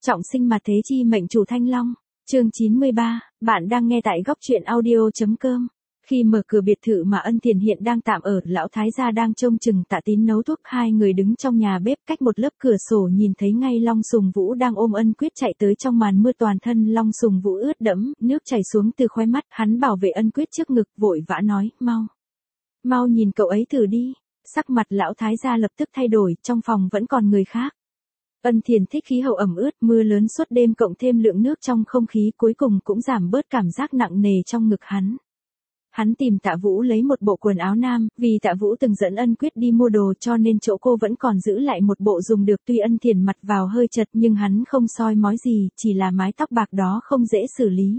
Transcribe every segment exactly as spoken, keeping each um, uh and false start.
Trọng sinh mà thế chi mệnh chủ Thanh Long. Chương chín mươi ba, bạn đang nghe tại góc truyện audio.com. Khi mở cửa biệt thự mà Ân Thiền hiện đang tạm ở, lão thái gia đang trông chừng Tạ Tín nấu thuốc, hai người đứng trong nhà bếp cách một lớp cửa sổ nhìn thấy ngay Long Sùng Vũ đang ôm Ân Quyết chạy tới trong màn mưa, toàn thân Long Sùng Vũ ướt đẫm, nước chảy xuống từ khóe mắt, hắn bảo vệ Ân Quyết trước ngực, vội vã nói, mau, mau nhìn cậu ấy thử đi. Sắc mặt lão thái gia lập tức thay đổi, trong phòng vẫn còn người khác. Ân Thiền thích khí hậu ẩm ướt, mưa lớn suốt đêm cộng thêm lượng nước trong không khí cuối cùng cũng giảm bớt cảm giác nặng nề trong ngực hắn. Hắn tìm Tạ Vũ lấy một bộ quần áo nam, vì Tạ Vũ từng dẫn Ân Quyết đi mua đồ cho nên chỗ cô vẫn còn giữ lại một bộ dùng được, tuy Ân Thiền mặt vào hơi chật nhưng hắn không soi mói gì, chỉ là mái tóc bạc đó không dễ xử lý.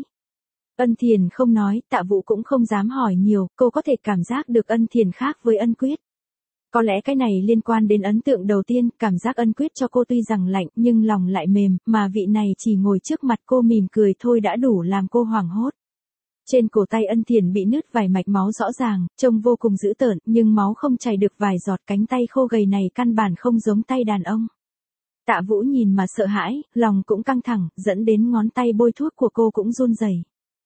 Ân Thiền không nói, Tạ Vũ cũng không dám hỏi nhiều, cô có thể cảm giác được Ân Thiền khác với Ân Quyết. Có lẽ cái này liên quan đến ấn tượng đầu tiên, cảm giác Ân Quyết cho cô tuy rằng lạnh nhưng lòng lại mềm, mà vị này chỉ ngồi trước mặt cô mỉm cười thôi đã đủ làm cô hoảng hốt. Trên cổ tay Ân Thiền bị nứt vài mạch máu rõ ràng, trông vô cùng dữ tợn, nhưng máu không chảy được vài giọt, cánh tay khô gầy này căn bản không giống tay đàn ông. Tạ Vũ nhìn mà sợ hãi, lòng cũng căng thẳng, dẫn đến ngón tay bôi thuốc của cô cũng run rẩy.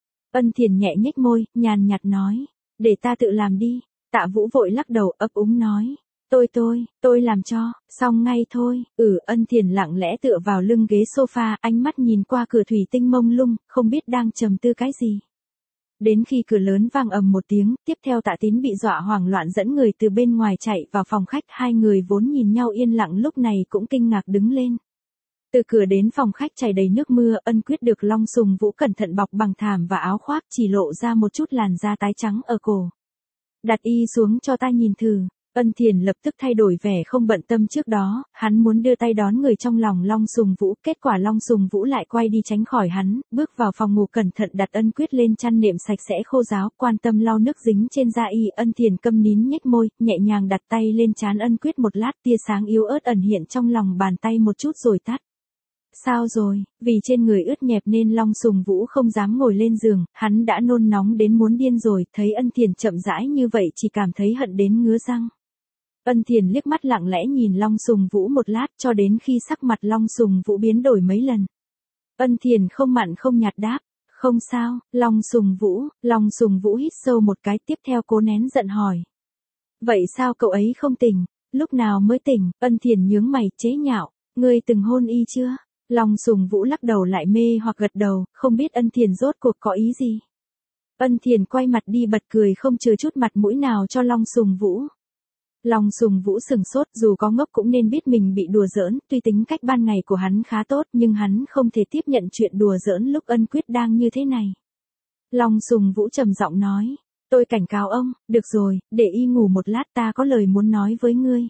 Ân Thiền nhẹ nhếch môi, nhàn nhạt nói, để ta tự làm đi. Tạ Vũ vội lắc đầu, ấp úng nói, tôi tôi, tôi làm cho, xong ngay thôi. Ừ, Ân Thiền lặng lẽ tựa vào lưng ghế sofa, ánh mắt nhìn qua cửa thủy tinh mông lung, không biết đang trầm tư cái gì. Đến khi cửa lớn vang ầm một tiếng, tiếp theo Tạ Tín bị dọa hoảng loạn dẫn người từ bên ngoài chạy vào phòng khách, hai người vốn nhìn nhau yên lặng lúc này cũng kinh ngạc đứng lên. Từ cửa đến phòng khách chảy đầy nước mưa, Ân Quyết được Long Sùng Vũ cẩn thận bọc bằng thảm và áo khoác, chỉ lộ ra một chút làn da tái trắng ở cổ. Đặt y xuống cho ta nhìn thử. Ân Thiền lập tức thay đổi vẻ không bận tâm trước đó, hắn muốn đưa tay đón người trong lòng Long Sùng Vũ, kết quả Long Sùng Vũ lại quay đi tránh khỏi hắn, bước vào phòng ngủ cẩn thận đặt Ân Quyết lên chăn nệm sạch sẽ khô ráo, quan tâm lau nước dính trên da y. Ân Thiền câm nín nhếch môi, nhẹ nhàng đặt tay lên trán Ân Quyết một lát, tia sáng yếu ớt ẩn hiện trong lòng bàn tay một chút rồi tắt. Sao rồi? Vì trên người ướt nhẹp nên Long Sùng Vũ không dám ngồi lên giường, hắn đã nôn nóng đến muốn điên rồi, thấy Ân Thiền chậm rãi như vậy chỉ cảm thấy hận đến ngứa răng. Ân Thiền liếc mắt lặng lẽ nhìn Long Sùng Vũ một lát cho đến khi sắc mặt Long Sùng Vũ biến đổi mấy lần. Ân Thiền không mặn không nhạt đáp, không sao. Long Sùng Vũ, Long Sùng Vũ hít sâu một cái, tiếp theo cố nén giận hỏi. Vậy sao cậu ấy không tỉnh? Lúc nào mới tỉnh? Ân Thiền nhướng mày chế nhạo, ngươi từng hôn y chưa? Long Sùng Vũ lắc đầu lại mê hoặc gật đầu, không biết Ân Thiền rốt cuộc có ý gì. Ân Thiền quay mặt đi bật cười không chừa chút mặt mũi nào cho Long Sùng Vũ. Long Sùng Vũ sừng sốt, dù có ngốc cũng nên biết mình bị đùa giỡn, tuy tính cách ban ngày của hắn khá tốt nhưng hắn không thể tiếp nhận chuyện đùa giỡn lúc Ân Quyết đang như thế này. Long Sùng Vũ trầm giọng nói, tôi cảnh cáo ông, được rồi, để y ngủ một lát, ta có lời muốn nói với ngươi.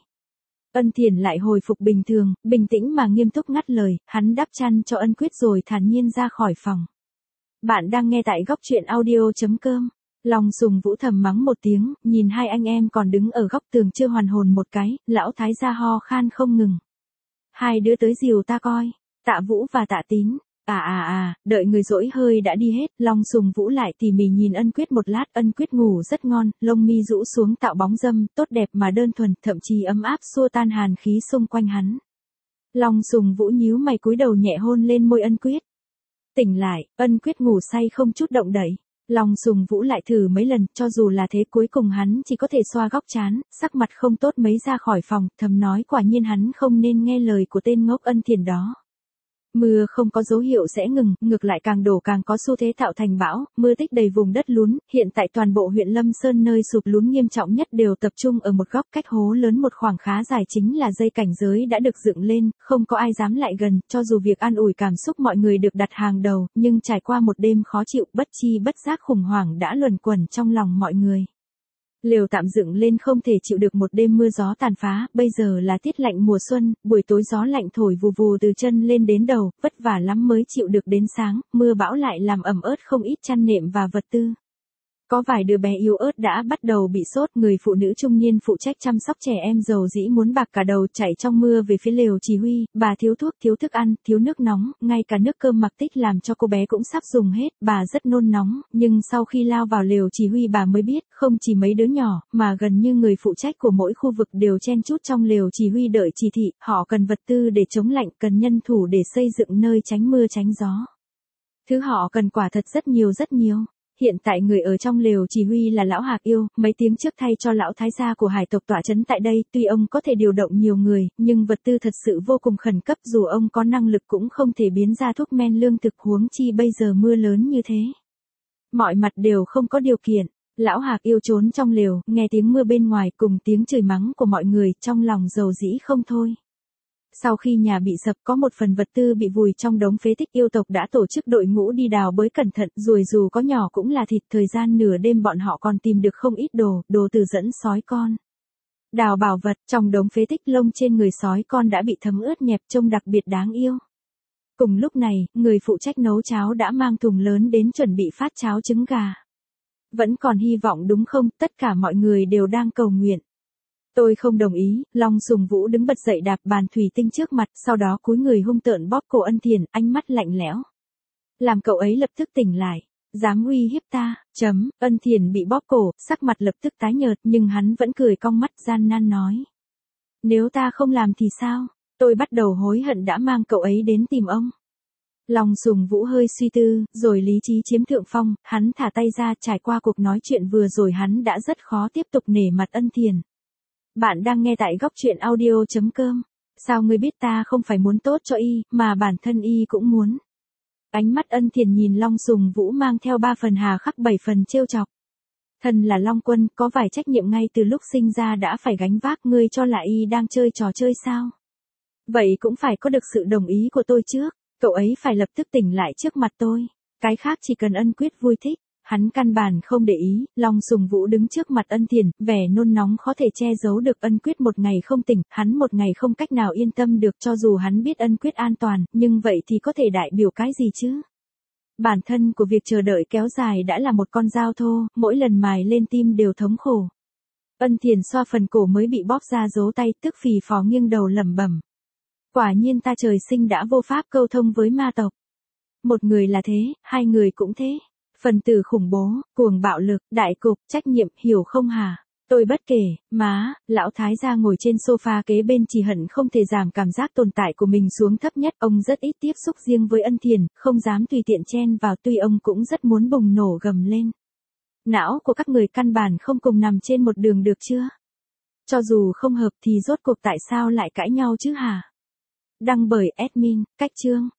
Ân Thiền lại hồi phục bình thường, bình tĩnh mà nghiêm túc ngắt lời, hắn đắp chăn cho Ân Quyết rồi thản nhiên ra khỏi phòng. Bạn đang nghe tại góc truyện audio.com. Long Sùng Vũ thầm mắng một tiếng, nhìn hai anh em còn đứng ở góc tường chưa hoàn hồn một cái, lão thái gia ho khan không ngừng. Hai đứa tới dìu ta coi. Tạ Vũ và Tạ Tín. À à à, đợi người dỗi hơi đã đi hết, Long Sùng Vũ lại tỉ mỉ nhìn Ân Quyết một lát. Ân Quyết ngủ rất ngon, lông mi rũ xuống tạo bóng râm, tốt đẹp mà đơn thuần, thậm chí ấm áp xua tan hàn khí xung quanh hắn. Long Sùng Vũ nhíu mày cúi đầu nhẹ hôn lên môi Ân Quyết. Tỉnh lại, Ân Quyết ngủ say không chút động đậy. Long Sùng Vũ lại thử mấy lần, cho dù là thế cuối cùng hắn chỉ có thể xoa góc trán, sắc mặt không tốt mấy ra khỏi phòng, thầm nói quả nhiên hắn không nên nghe lời của tên ngốc Ân Thiền đó. Mưa không có dấu hiệu sẽ ngừng, ngược lại càng đổ càng có xu thế tạo thành bão, mưa tích đầy vùng đất lún, hiện tại toàn bộ huyện Lâm Sơn nơi sụp lún nghiêm trọng nhất đều tập trung ở một góc cách hố lớn một khoảng khá dài, chính là dây cảnh giới đã được dựng lên, không có ai dám lại gần, cho dù việc an ủi cảm xúc mọi người được đặt hàng đầu, nhưng trải qua một đêm khó chịu, bất chi bất giác khủng hoảng đã luẩn quẩn trong lòng mọi người. Lều tạm dựng lên không thể chịu được một đêm mưa gió tàn phá, bây giờ là tiết lạnh mùa xuân, buổi tối gió lạnh thổi vù vù từ chân lên đến đầu, vất vả lắm mới chịu được đến sáng, mưa bão lại làm ẩm ướt không ít chăn nệm và vật tư. Có vài đứa bé yếu ớt đã bắt đầu bị sốt, người phụ nữ trung niên phụ trách chăm sóc trẻ em dầu dĩ muốn bạc cả đầu chạy trong mưa về phía lều chỉ huy, bà thiếu thuốc, thiếu thức ăn, thiếu nước nóng, ngay cả nước cơm mặc tích làm cho cô bé cũng sắp dùng hết, bà rất nôn nóng, nhưng sau khi lao vào lều chỉ huy bà mới biết, không chỉ mấy đứa nhỏ, mà gần như người phụ trách của mỗi khu vực đều chen chúc trong lều chỉ huy đợi chỉ thị, họ cần vật tư để chống lạnh, cần nhân thủ để xây dựng nơi tránh mưa tránh gió. Thứ họ cần quả thật rất nhiều rất nhiều. Hiện tại người ở trong lều chỉ huy là lão Hạc Yêu, mấy tiếng trước thay cho lão thái gia của hải tộc tọa trấn tại đây, tuy ông có thể điều động nhiều người, nhưng vật tư thật sự vô cùng khẩn cấp, dù ông có năng lực cũng không thể biến ra thuốc men lương thực, huống chi bây giờ mưa lớn như thế. Mọi mặt đều không có điều kiện, lão Hạc Yêu trốn trong lều, nghe tiếng mưa bên ngoài cùng tiếng chửi mắng của mọi người, trong lòng dầu dĩ không thôi. Sau khi nhà bị sập có một phần vật tư bị vùi trong đống phế tích, yêu tộc đã tổ chức đội ngũ đi đào bới cẩn thận, ruồi dù có nhỏ cũng là thịt, thời gian nửa đêm bọn họ còn tìm được không ít đồ, đồ từ dẫn sói con. Đào bảo vật, trong đống phế tích lông trên người sói con đã bị thấm ướt nhẹp trông đặc biệt đáng yêu. Cùng lúc này, người phụ trách nấu cháo đã mang thùng lớn đến chuẩn bị phát cháo trứng gà. Vẫn còn hy vọng đúng không, tất cả mọi người đều đang cầu nguyện. Tôi không đồng ý, Long Sùng Vũ đứng bật dậy đạp bàn thủy tinh trước mặt, sau đó cúi người hung tợn bóp cổ Ân Thiền, ánh mắt lạnh lẽo. Làm cậu ấy lập tức tỉnh lại, dám uy hiếp ta, chấm, Ân Thiền bị bóp cổ, sắc mặt lập tức tái nhợt, nhưng hắn vẫn cười cong mắt gian nan nói. Nếu ta không làm thì sao, tôi bắt đầu hối hận đã mang cậu ấy đến tìm ông. Long Sùng Vũ hơi suy tư, rồi lý trí chiếm thượng phong, hắn thả tay ra, trải qua cuộc nói chuyện vừa rồi hắn đã rất khó tiếp tục nể mặt Ân Thiền. Bạn đang nghe tại góc truyện audio chấm com. Sao ngươi biết ta không phải muốn tốt cho y, mà bản thân y cũng muốn. Ánh mắt Ân Thiền nhìn Long Sùng Vũ mang theo ba phần hà khắc bảy phần trêu chọc. Thần là Long Quân, có vài trách nhiệm ngay từ lúc sinh ra đã phải gánh vác, ngươi cho là y đang chơi trò chơi sao? Vậy cũng phải có được sự đồng ý của tôi trước, cậu ấy phải lập tức tỉnh lại trước mặt tôi. Cái khác chỉ cần Ân Quyết vui thích. Hắn căn bản không để ý, Long Sùng Vũ đứng trước mặt Ân Thiền, vẻ nôn nóng khó thể che giấu được. Ân Quyết một ngày không tỉnh, hắn một ngày không cách nào yên tâm được, cho dù hắn biết Ân Quyết an toàn, nhưng vậy thì có thể đại biểu cái gì chứ? Bản thân của việc chờ đợi kéo dài đã là một con dao thô, mỗi lần mài lên tim đều thống khổ. Ân Thiền xoa phần cổ mới bị bóp ra dấu tay, tức phì phò nghiêng đầu lẩm bẩm. Quả nhiên ta trời sinh đã vô pháp câu thông với ma tộc. Một người là thế, hai người cũng thế. Phần tử khủng bố, cuồng bạo lực, đại cục, trách nhiệm, hiểu không hả? Tôi bất kể, má, lão thái gia ngồi trên sofa kế bên chỉ hận không thể giảm cảm giác tồn tại của mình xuống thấp nhất. Ông rất ít tiếp xúc riêng với Ân Thiền, không dám tùy tiện chen vào, tuy ông cũng rất muốn bùng nổ gầm lên. Não của các người căn bản không cùng nằm trên một đường được chưa? Cho dù không hợp thì rốt cuộc tại sao lại cãi nhau chứ hả? Đăng bởi admin, cách chương.